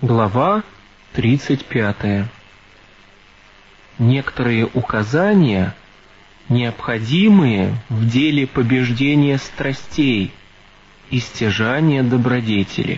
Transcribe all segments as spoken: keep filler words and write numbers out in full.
Глава тридцать пятая. Некоторые указания, необходимые в деле побеждения страстей и стяжания добродетели.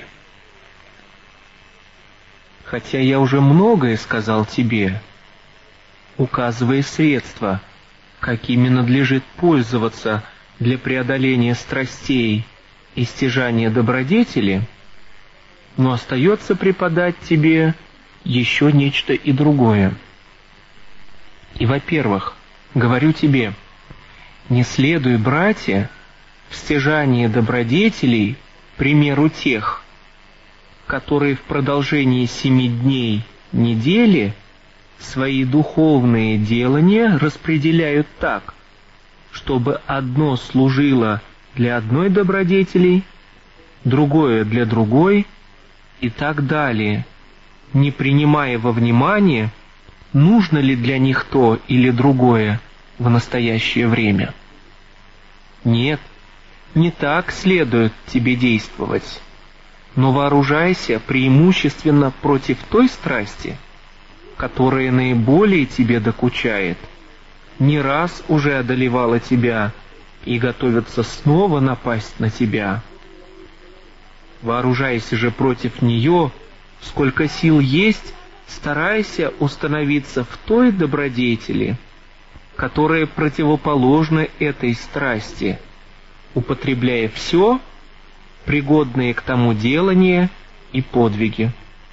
Хотя я уже многое сказал тебе, указывая средства, какими надлежит пользоваться для преодоления страстей и стяжания добродетели, но остается преподать тебе еще нечто и другое. И, во-первых, говорю тебе, не следуй, братья, в стяжании добродетелей примеру тех, которые в продолжении семи дней недели свои духовные делания распределяют так, чтобы одно служило для одной добродетели, другое для другой, и так далее, не принимая во внимание, нужно ли для них то или другое в настоящее время. Нет, не так следует тебе действовать, но вооружайся преимущественно против той страсти, которая наиболее тебе докучает, не раз уже одолевала тебя и готовится снова напасть на тебя. Вооружайся же против нее, сколько сил есть, старайся установиться в той добродетели, которая противоположна этой страсти, употребляя все, пригодные к тому делания и подвиги.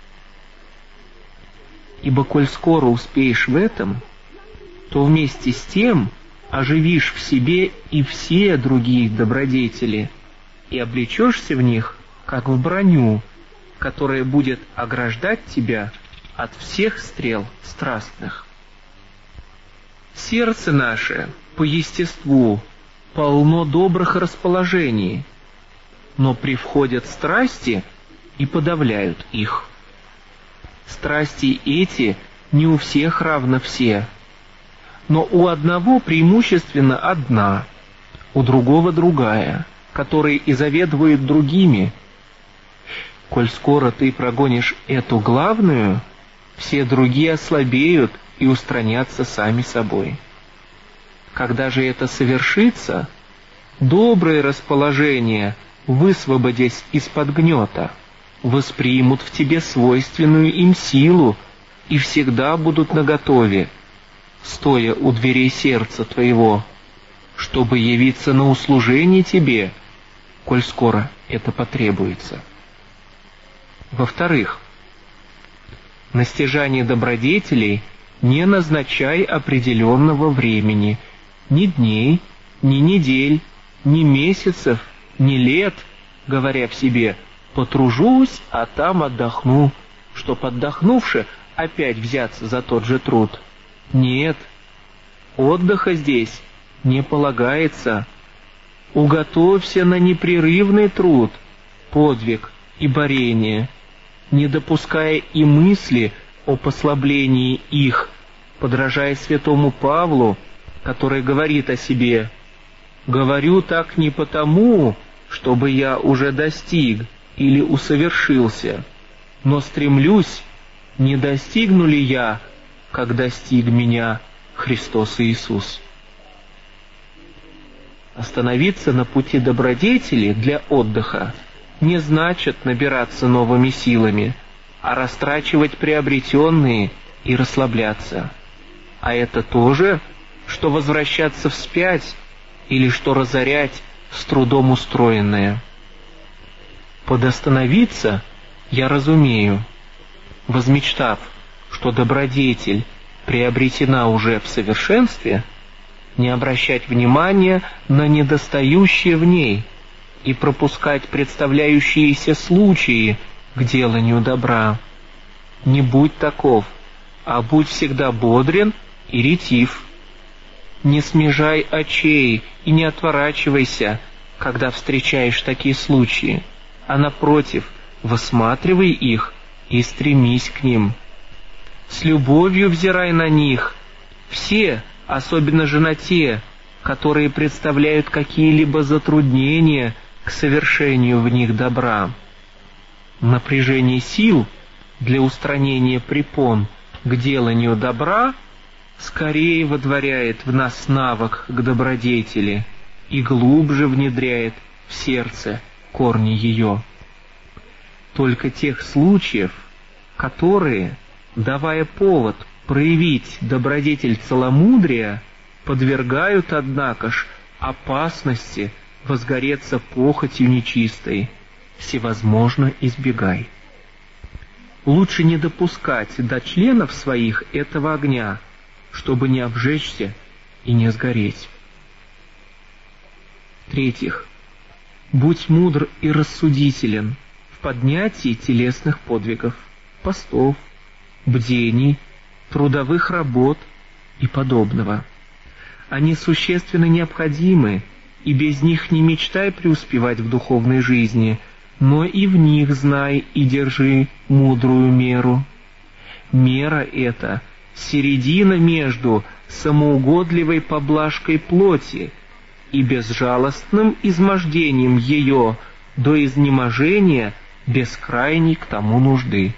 Ибо коль скоро успеешь в этом, то вместе с тем оживишь в себе и все другие добродетели, и облечешься в них, как в броню, которая будет ограждать тебя от всех стрел страстных. Сердце наше по естеству полно добрых расположений, но привходят страсти и подавляют их. Страсти эти не у всех равно все, но у одного преимущественно одна, у другого другая, которые и заведуют другими. Коль скоро ты прогонишь эту главную, все другие ослабеют и устранятся сами собой. Когда же это совершится, добрые расположения, высвободясь из-под гнета, воспримут в тебе свойственную им силу и всегда будут наготове, стоя у дверей сердца твоего, чтобы явиться на услужение тебе, коль скоро это потребуется. Во-вторых, на стяжание добродетелей не назначай определенного времени, ни дней, ни недель, ни месяцев, ни лет, говоря в себе «потружусь, а там отдохну», чтоб, отдохнувши, опять взяться за тот же труд. Нет, отдыха здесь не полагается. Уготовься на непрерывный труд, подвиг и борение, не допуская и мысли о послаблении их, подражая святому Павлу, который говорит о себе: «Говорю так не потому, чтобы я уже достиг или усовершился, но стремлюсь, не достигну ли я, как достиг меня Христос Иисус». Остановиться на пути добродетели для отдыха не значит набираться новыми силами, а растрачивать приобретенные и расслабляться. А это то же, что возвращаться вспять или что разорять с трудом устроенное. Под остановиться я разумею, возмечтав, что добродетель приобретена уже в совершенстве, не обращать внимания на недостающее в ней и пропускать представляющиеся случаи к деланию добра. Не будь таков, а будь всегда бодрен и ретив. Не смежай очей и не отворачивайся, когда встречаешь такие случаи, а напротив, высматривай их и стремись к ним. С любовью взирай на них, все, особенно же на те, которые представляют какие-либо затруднения к совершению в них добра. Напряжение сил для устранения препон к деланию добра, скорее водворяет в нас навык к добродетели и глубже внедряет в сердце корни ее. Только тех случаев, которые, давая повод проявить добродетель целомудрия, подвергают, однако ж, опасности возгореться похотью нечистой, всевозможно избегай. Лучше не допускать до членов своих этого огня, чтобы не обжечься и не сгореть. В-третьих, будь мудр и рассудителен в поднятии телесных подвигов, постов, бдений, трудовых работ и подобного. Они существенно необходимы, и без них не мечтай преуспевать в духовной жизни, но и в них знай и держи мудрую меру. Мера эта — середина между самоугодливой поблажкой плоти и безжалостным измождением ее до изнеможения без крайней к тому нужды.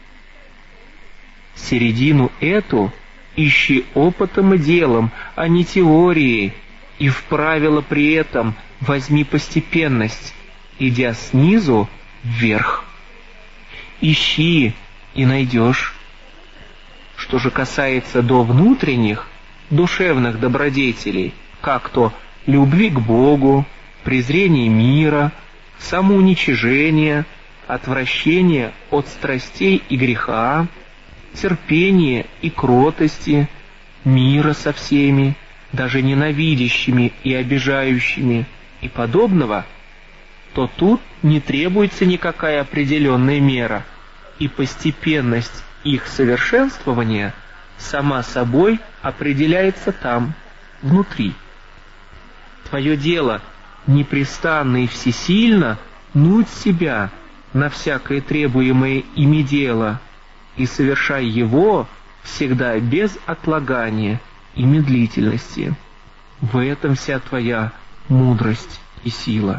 Середину эту ищи опытом и делом, а не теорией, и в правило при этом возьми постепенность, идя снизу вверх. Ищи и найдешь. Что же касается до внутренних, душевных добродетелей, как то любви к Богу, презрения мира, самоуничижения, отвращения от страстей и греха, терпения и кротости, мира со всеми, даже ненавидящими и обижающими и подобного, то тут не требуется никакая определенная мера, и постепенность их совершенствования сама собой определяется там, внутри. Твое дело непрестанно и всесильно нуть себя на всякое требуемое ими дело, и совершай его всегда без отлагания и медлительности. В этом вся твоя мудрость и сила.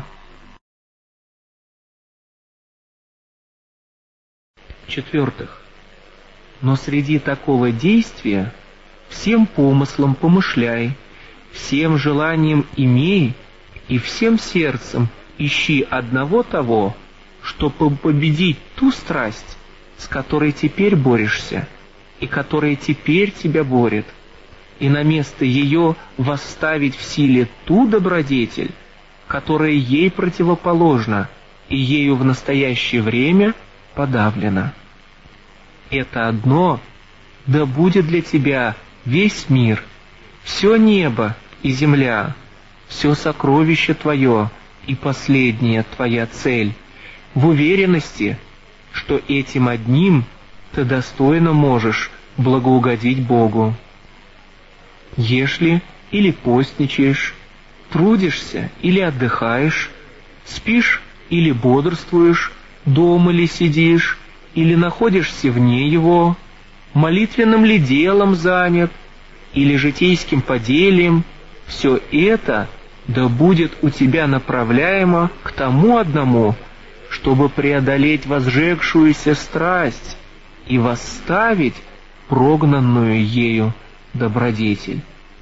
В-четвертых, но среди такого действия всем помыслом помышляй, всем желанием имей и всем сердцем ищи одного того, чтобы победить ту страсть, с которой теперь борешься, и которая теперь тебя борет, и на место ее восставить в силе ту добродетель, которая ей противоположна и ею в настоящее время подавлена. Это одно да будет для тебя весь мир, все небо и земля, все сокровище твое и последняя твоя цель, в уверенности, что этим одним ты достойно можешь благоугодить Богу. Ешь или постничаешь, трудишься или отдыхаешь, спишь или бодрствуешь, дома ли сидишь, или находишься вне его, молитвенным ли делом занят, или житейским поделием, все это да будет у тебя направляемо к тому одному, чтобы преодолеть возжегшуюся страсть и восставить прогнанную ею добродетель.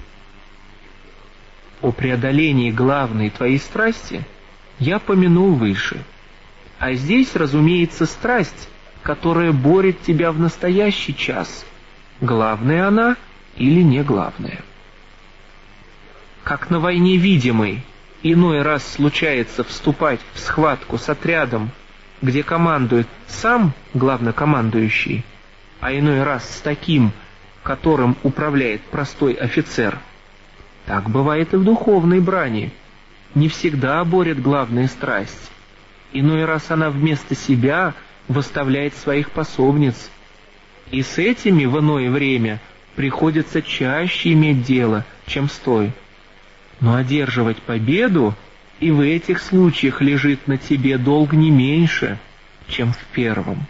О преодолении главной твоей страсти я помянул выше, а здесь, разумеется, страсть, которая борет тебя в настоящий час, главная она или не главная. Как на войне видимой, иной раз случается вступать в схватку с отрядом, где командует сам главнокомандующий, а иной раз с таким, которым управляет простой офицер. Так бывает и в духовной брани. Не всегда борет главная страсть. Иной раз она вместо себя выставляет своих пособниц. И с этими в иное время приходится чаще иметь дело, чем с той. Но одерживать победу и в этих случаях лежит на тебе долг не меньше, чем в первом.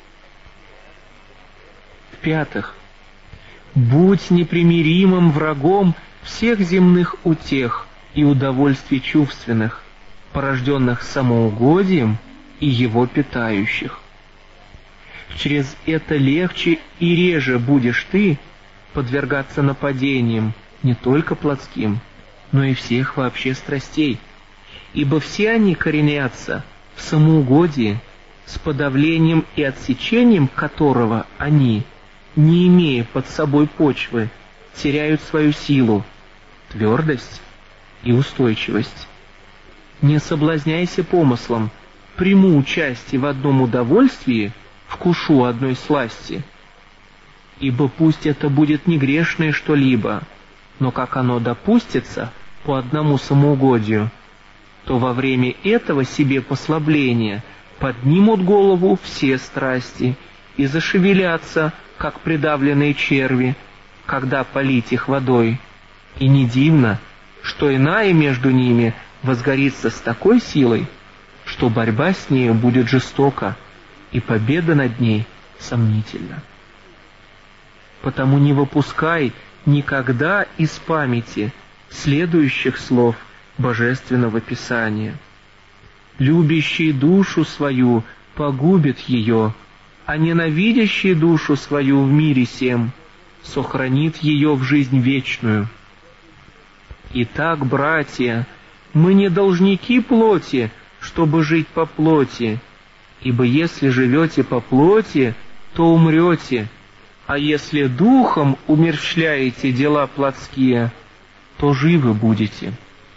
В-пятых, будь непримиримым врагом всех земных утех и удовольствий чувственных, порожденных самоугодием и его питающих. через это легче и реже будешь ты подвергаться нападениям не только плотским, но и всех вообще страстей, ибо все они коренятся в самоугодии, с подавлением и отсечением которого они, не имея под собой почвы, теряют свою силу, твердость и устойчивость. Не соблазняйся помыслом: приму участие в одном удовольствии, вкушу одной сласти. Ибо пусть это будет не грешное что-либо, но как оно допустится по одному самоугодию, то во время этого себе послабления поднимут голову все страсти и зашевелятся, как придавленные черви, когда полить их водой. И не дивно, что иная между ними возгорится с такой силой, что борьба с нею будет жестока, и победа над ней сомнительна. Потому не выпускай никогда из памяти следующих слов Божественного Писания: «Любящий душу свою погубит ее, а ненавидящий душу свою в мире сем сохранит ее в жизнь вечную». Итак, братья, мы не должники плоти, чтобы жить по плоти, ибо если живете по плоти, то умрете, а если духом умерщвляете дела плотские, то живы будете.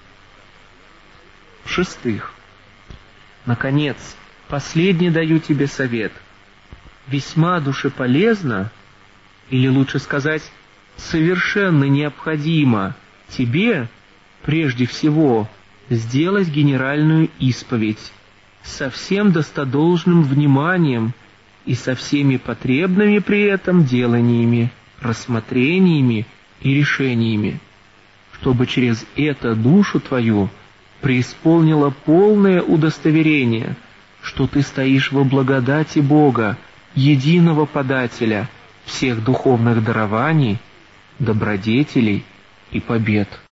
В-шестых, наконец, последний даю тебе совет. Весьма душеполезно, или лучше сказать, совершенно необходимо тебе, прежде всего, сделать генеральную исповедь со всем достодолжным вниманием и со всеми потребными при этом деланиями, рассмотрениями и решениями, чтобы через это душу твою преисполнило полное удостоверение, что ты стоишь во благодати Бога, единого подателя всех духовных дарований, добродетелей и побед.